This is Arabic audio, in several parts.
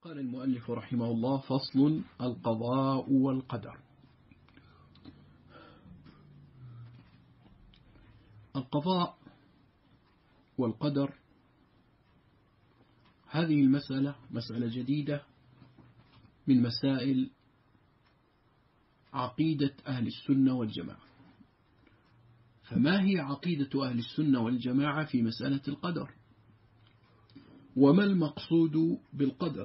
قال المؤلف رحمه الله: فصل: القضاء والقدر. القضاء والقدر هذه المسألة مسألة جديدة من مسائل عقيدة أهل السنة والجماعة. فما هي عقيدة أهل السنة والجماعة في مسألة القدر؟ وما المقصود بالقدر؟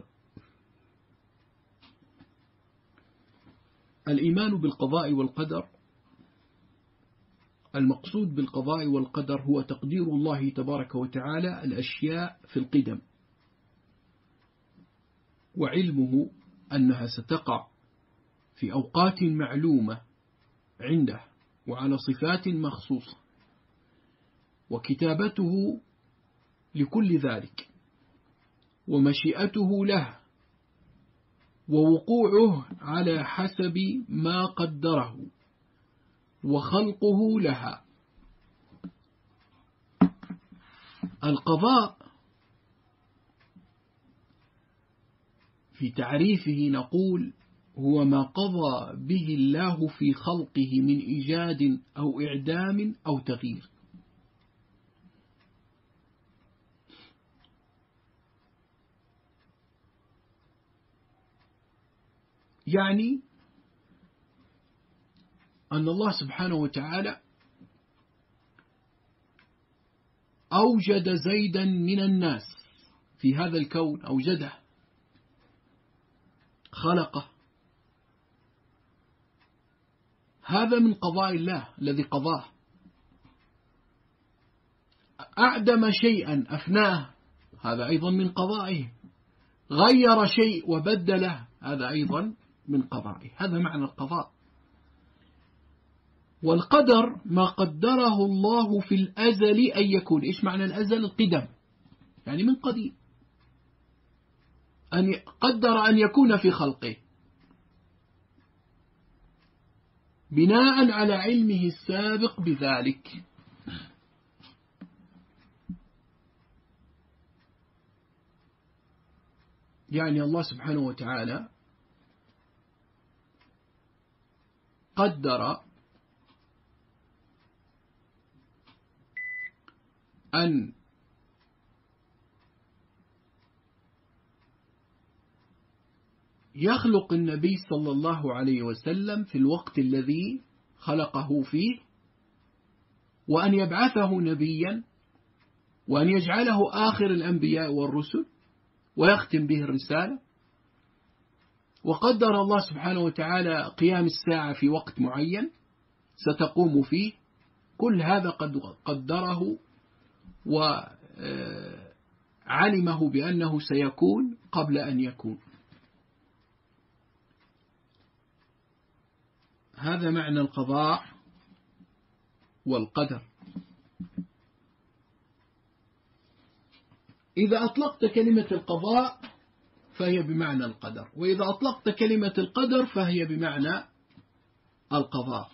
الإيمان بالقضاء والقدر، المقصود بالقضاء والقدر هو تقدير الله تبارك وتعالى الأشياء في القدم، وعلمه أنها ستقع في أوقات معلومة عنده وعلى صفات مخصوصة، وكتابته لكل ذلك، ومشيئته له، ووقوعه على حسب ما قدره، وخلقه لها. القضاء في تعريفه نقول: هو ما قضى به الله في خلقه من إيجاد أو إعدام أو تغيير. يعني أن الله سبحانه وتعالى أوجد زيدا من الناس في هذا الكون، أوجده، خلقه. هذا من قضاء الله الذي قضاه. أعدم شيئا أفناه، هذا أيضا من قضائه. غير شيء وبدله، هذا أيضا من قضائه. هذا معنى القضاء. والقدر ما قدره الله في الأزل أن يكون. إيش معنى الأزل؟ القدم، يعني من قديم، أن قدر أن يكون في خلقه بناء على علمه السابق بذلك. يعني الله سبحانه وتعالى قدر أن يخلق النبي صلى الله عليه وسلم في الوقت الذي خلقه فيه، وأن يبعثه نبيا، وأن يجعله آخر الأنبياء والرسل، ويختم به الرسالة. وقدر الله سبحانه وتعالى قيام الساعة في وقت معين ستقوم فيه. كل هذا قد قدره وعلمه بأنه سيكون قبل أن يكون. هذا معنى القضاء والقدر. إذا أطلقت كلمة القضاء فهي بمعنى القدر، وإذا أطلقت كلمة القدر فهي بمعنى القضاء.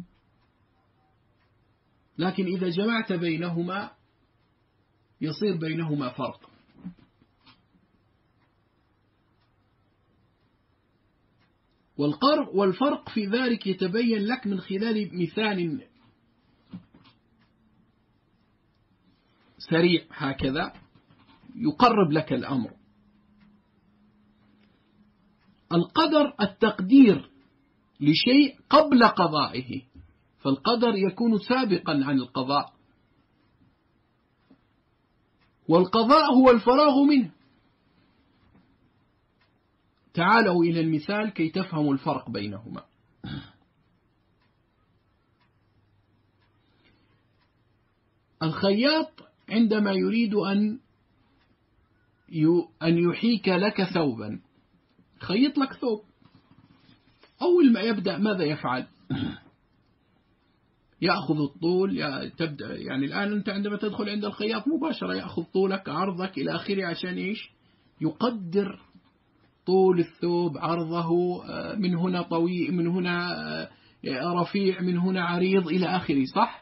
لكن إذا جمعت بينهما يصير بينهما فرق. والفرق في ذلك يتبين لك من خلال مثال سريع هكذا يقرب لك الأمر. القدر التقدير لشيء قبل قضائه، فالقدر يكون سابقا عن القضاء، والقضاء هو الفراغ منه. تعالوا إلى المثال كي تفهموا الفرق بينهما. الخياط عندما يريد أن يحيك لك ثوبا، خيط لك ثوب، أول ما يبدأ ماذا يفعل؟ يأخذ الطول، تبدأ يعني الآن أنت عندما تدخل عند الخياط مباشرة يأخذ طولك، عرضك، إلى آخره، عشان إيش؟ يقدر طول الثوب، عرضه، من هنا طويل، من هنا رفيع، من هنا عريض، إلى آخره، صح؟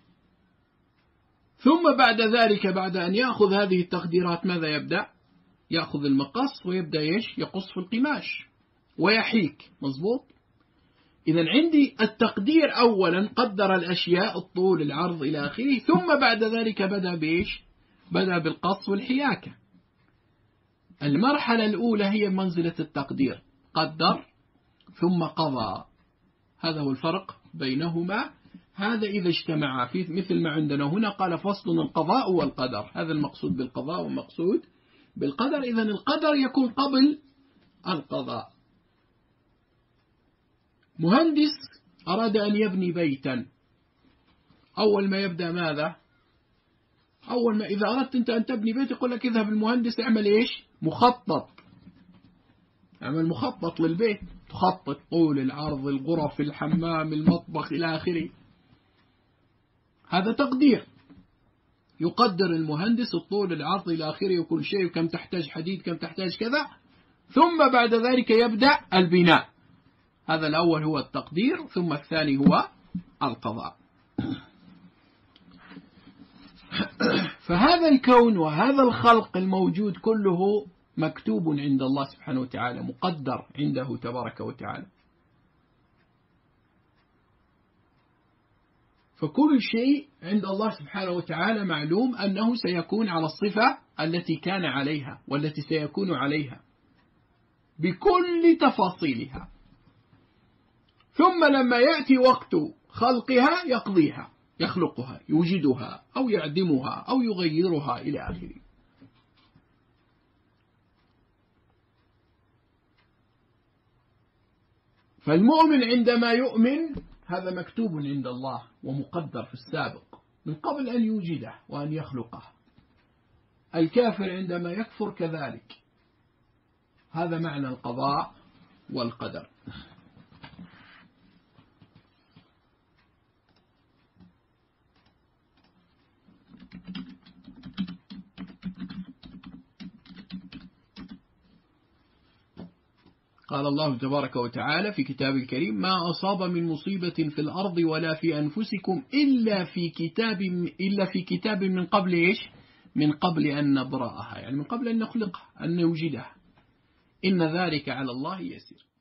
ثم بعد ذلك، بعد أن يأخذ هذه التقديرات، ماذا يبدأ؟ يأخذ المقص ويبدأ يقص في القماش ويحيك. مظبوط. إذا عندي التقدير أولا قدر الأشياء الطول العرض إلى آخره، ثم بعد ذلك بدأ بالقص والحياكة. المرحلة الأولى هي منزلة التقدير، قدر ثم قضى. هذا هو الفرق بينهما. هذا إذا اجتمعا في مثل ما عندنا هنا قال فصل القضاء والقدر، هذا المقصود بالقضاء والمقصود بالقدر. إذا القدر يكون قبل القضاء. مهندس أراد أن يبني بيتا، أول ما يبدأ ماذا؟ أول ما إذا أردت أنت أن تبني بيت يقول لك اذهب المهندس اعمل مخطط. اعمل مخطط للبيت، تخطط طول العرض الغرف الحمام المطبخ إلى آخره. هذا تقدير، يقدر المهندس الطول العرض إلى آخره وكل شيء، وكم تحتاج حديد كم تحتاج كذا، ثم بعد ذلك يبدأ البناء. هذا الأول هو التقدير، ثم الثاني هو القضاء. فهذا الكون وهذا الخلق الموجود كله مكتوب عند الله سبحانه وتعالى، مقدر عنده تبارك وتعالى. فكل شيء عند الله سبحانه وتعالى معلوم أنه سيكون على الصفة التي كان عليها والتي سيكون عليها بكل تفاصيلها. ثم لما يأتي وقت خلقها يقضيها، يخلقها، يوجدها أو يعدمها أو يغيرها إلى آخره. فالمؤمن عندما يؤمن هذا مكتوب عند الله ومقدر في السابق من قبل أن يوجده وأن يخلقه. الكافر عندما يكفر كذلك. هذا معنى القضاء والقدر. قال الله تبارك وتعالى في كتاب الكريم: ما أصاب من مصيبة في الأرض ولا في أنفسكم إلا في كتاب من قبل من قبل أن نبرأها، يعني من قبل أن نخلقها، أن نوجدها. إن ذلك على الله يسير.